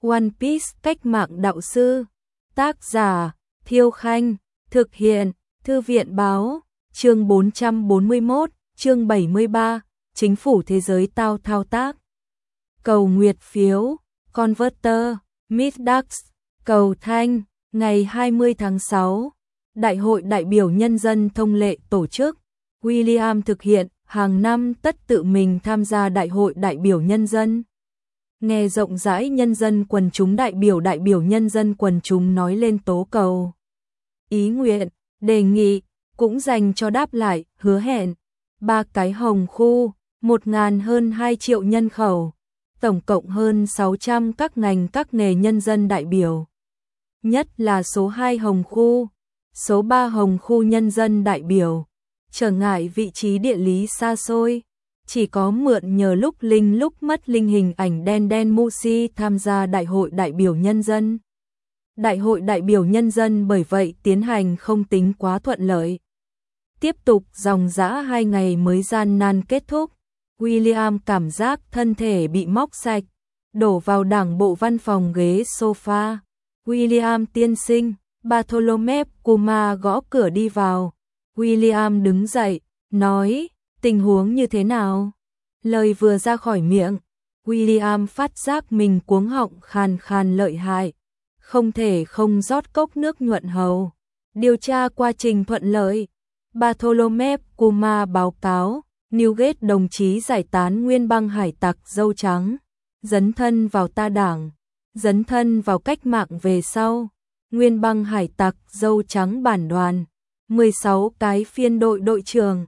One Piece cách mạng đạo sư. Tác giả Thiêu Khanh. Thực hiện Thư viện báo. Chương 441, chương 73, Chính phủ thế giới tao thao tác. Cầu nguyệt phiếu, Converter, Middax, cầu thanh, ngày 20 tháng 6. Đại hội đại biểu nhân dân thông lệ tổ chức. William thực hiện hàng năm tất tự mình tham gia đại hội đại biểu nhân dân. Nghe rộng rãi nhân dân quần chúng đại biểu nhân dân quần chúng nói lên tố cầu, ý nguyện, đề nghị, cũng dành cho đáp lại, hứa hẹn. 3 cái hồng khu, 1.000 hơn 2 triệu nhân khẩu, tổng cộng hơn 600 các ngành các nghề nhân dân đại biểu. Nhất là số 2 hồng khu, số 3 hồng khu nhân dân đại biểu, trở ngại vị trí địa lý xa xôi, chỉ có mượn nhờ lúc linh lúc mất linh hình ảnh đen Musi tham gia đại hội đại biểu nhân dân. Đại hội đại biểu nhân dân bởi vậy tiến hành không tính quá thuận lợi. Tiếp tục dòng dã 2 ngày mới gian nan kết thúc. William cảm giác thân thể bị móc sạch, đổ vào đảng bộ văn phòng ghế sofa. William tiên sinh, Bartholomew Kuma gõ cửa đi vào. William đứng dậy, nói, tình huống như thế nào? Lời vừa ra khỏi miệng, William phát giác mình cuống họng khàn khàn lợi hại, không thể không rót cốc nước nhuận hầu. Điều tra quá trình thuận lợi. Bartholomew Kuma báo cáo, Newgate đồng chí giải tán nguyên băng hải tặc dâu trắng, dấn thân vào ta đảng, dấn thân vào cách mạng về sau. Nguyên băng hải tặc dâu trắng bản đoàn, 16 cái phiên đội trưởng,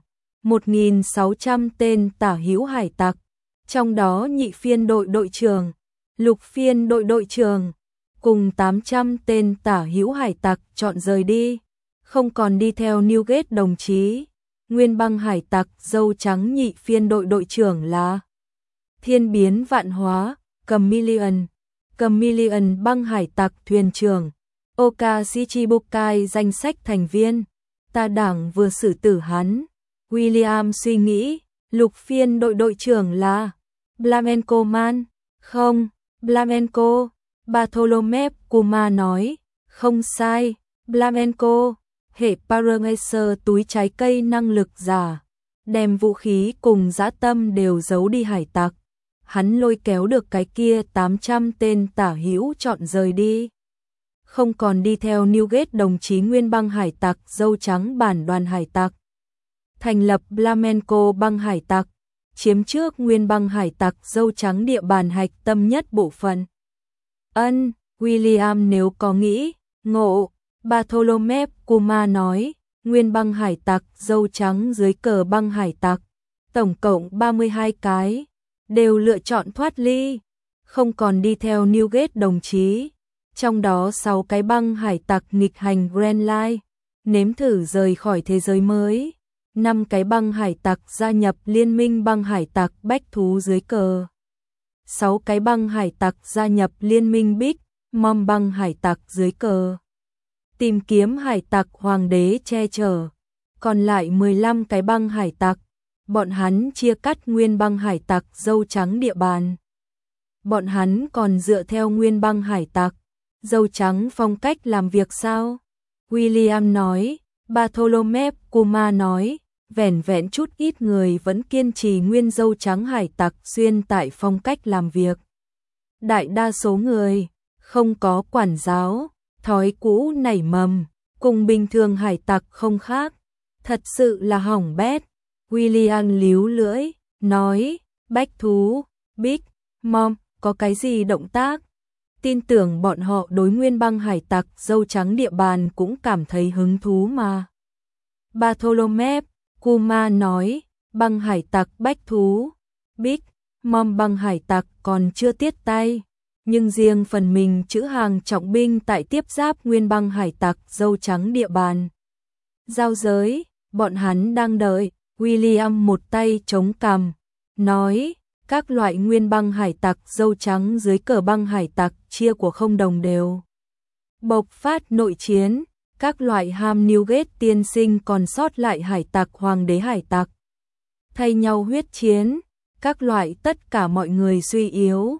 1.600 tên tả hữu hải tặc, trong đó nhị phiên đội trưởng, lục phiên đội trưởng, cùng 800 tên tả hữu hải tặc chọn rời đi, không còn đi theo Newgate đồng chí. Nguyên băng hải tặc dâu trắng nhị phiên đội trưởng là Thiên Biến Vạn Hóa, Chameleon băng hải tặc thuyền trưởng, Oka Shichibukai danh sách thành viên, ta đảng vừa xử tử hắn. William suy nghĩ, lục phiên đội trưởng là Blamenco Man, không, Blamenco. Bartholomew Kuma nói, không sai, Blamenco, hệ Paramecer túi trái cây năng lực giả, đem vũ khí cùng dã tâm đều giấu đi hải tặc. Hắn lôi kéo được cái kia 800 tên tả hữu chọn rời đi, không còn đi theo Newgate đồng chí nguyên băng hải tặc dâu trắng bản đoàn hải tặc. Thành lập Blamenco băng hải tặc, chiếm trước nguyên băng hải tặc dâu trắng địa bàn hạch tâm nhất bộ phận. William nếu có nghĩ, ngộ, Bartholomew Kuma nói, nguyên băng hải tặc dâu trắng dưới cờ băng hải tặc, tổng cộng 32 cái, đều lựa chọn thoát ly, không còn đi theo Newgate đồng chí. Trong đó 6 cái băng hải tặc nghịch hành Grand Line, nếm thử rời khỏi thế giới mới. 5 cái băng hải tặc gia nhập liên minh băng hải tặc bách thú dưới cờ. 6 cái băng hải tặc gia nhập liên minh Big Mom băng hải tặc dưới cờ. Tìm kiếm hải tặc hoàng đế che chở. Còn lại 15 cái băng hải tặc, bọn hắn chia cắt nguyên băng hải tặc dâu trắng địa bàn. Bọn hắn còn dựa theo nguyên băng hải tặc dâu trắng phong cách làm việc sao? William nói. Bartholomew Kuma nói, vẻn vẹn chút ít người vẫn kiên trì nguyên dâu trắng hải tặc xuyên tại phong cách làm việc. Đại đa số người không có quản giáo, thói cũ nảy mầm, cùng bình thường hải tặc không khác, thật sự là hỏng bét. William líu lưỡi, nói, bách thú, Big Mom, có cái gì động tác? Tin tưởng bọn họ đối nguyên băng hải tặc dâu trắng địa bàn cũng cảm thấy hứng thú mà. Bartholomew Kuma nói, băng hải tặc bách thú, Big Mom băng hải tặc còn chưa tiết tay, nhưng riêng phần mình trữ hàng trọng binh tại tiếp giáp nguyên băng hải tặc dâu trắng địa bàn. Giao giới, bọn hắn đang đợi. William một tay chống cằm, nói, các loại nguyên băng hải tặc dâu trắng dưới cờ băng hải tặc chia của không đồng đều. Bộc phát nội chiến, các loại ham Newgate tiên sinh còn sót lại hải tặc hoàng đế hải tặc. Thay nhau huyết chiến, các loại tất cả mọi người suy yếu.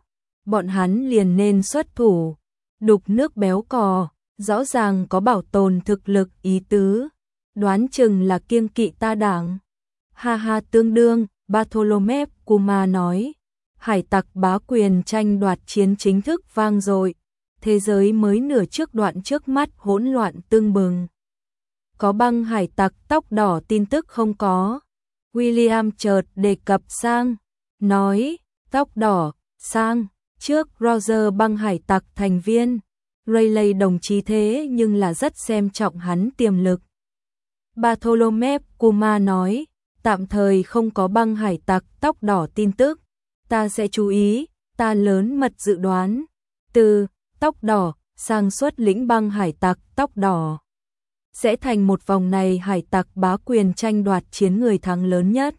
bọn hắn liền nên xuất thủ. Đục nước béo cò, rõ ràng có bảo tồn thực lực ý tứ, đoán chừng là kiêng kỵ ta Đảng. Ha ha, tương đương, Bartholomew Kuma nói, hải tặc bá quyền tranh đoạt chiến chính thức vang dội, thế giới mới nửa trước đoạn trước mắt hỗn loạn tưng bừng. Có băng hải tặc tóc đỏ tin tức không có? William chợt đề cập sang, nói, tóc đỏ, sang, trước Roger băng hải tặc thành viên, Rayleigh đồng chí thế nhưng là rất xem trọng hắn tiềm lực. Bartholomew Kuma nói, tạm thời không có băng hải tặc tóc đỏ tin tức, ta sẽ chú ý, ta lớn mật dự đoán, từ tóc đỏ sang xuất lĩnh băng hải tặc tóc đỏ sẽ thành một vòng này hải tặc bá quyền tranh đoạt chiến người thắng lớn nhất.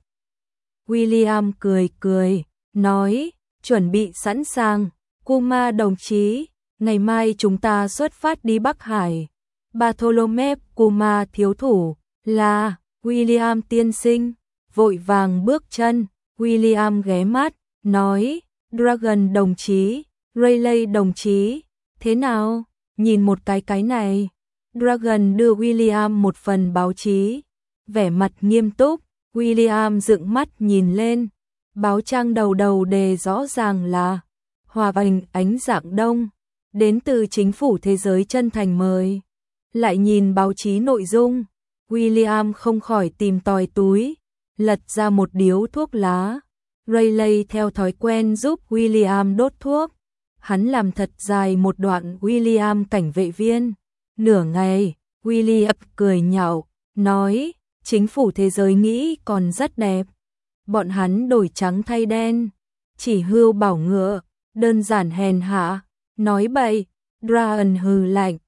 William cười cười, nói, chuẩn bị sẵn sàng, Kuma đồng chí, ngày mai chúng ta xuất phát đi Bắc Hải. Bartholomew Kuma thiếu thủ, là, William tiên sinh, vội vàng bước chân, William ghé mắt, nói, Dragon đồng chí, Rayleigh đồng chí, thế nào, nhìn một cái này. Dragon đưa William một phần báo chí, vẻ mặt nghiêm túc, William dựng mắt nhìn lên, báo trang đầu đề rõ ràng là Hòa Bình ánh dạng đông, đến từ chính phủ thế giới chân thành mời. Lại nhìn báo chí nội dung, William không khỏi tìm tòi túi, lật ra một điếu thuốc lá. Rayleigh theo thói quen giúp William đốt thuốc, hắn làm thật dài một đoạn William cảnh vệ viên. Nửa ngày, William cười nhạo, nói, chính phủ thế giới nghĩ còn rất đẹp. Bọn hắn đổi trắng thay đen, chỉ hươu bảo ngựa, đơn giản hèn hạ, nói bậy. Dragon hừ lạnh,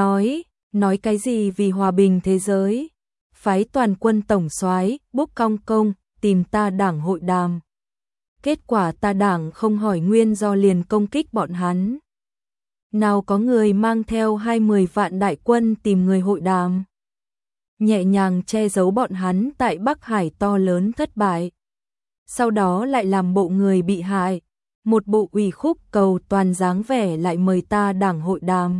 nói cái gì vì hòa bình thế giới. Phái toàn quân tổng soái Bốc Cong Công tìm ta Đảng hội đàm. Kết quả ta Đảng không hỏi nguyên do liền công kích bọn hắn. Nào có người mang theo 20 vạn đại quân tìm người hội đàm. Nhẹ nhàng che giấu bọn hắn tại Bắc Hải to lớn thất bại. Sau đó lại làm bộ người bị hại. Một bộ ủy khúc cầu toàn dáng vẻ lại mời ta Đảng hội đàm.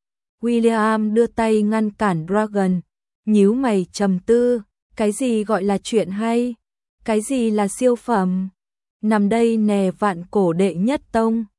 William đưa tay ngăn cản Dragon, nhíu mày trầm tư, cái gì gọi là chuyện hay? Cái gì là siêu phẩm? Nằm đây nè vạn cổ đệ nhất tông.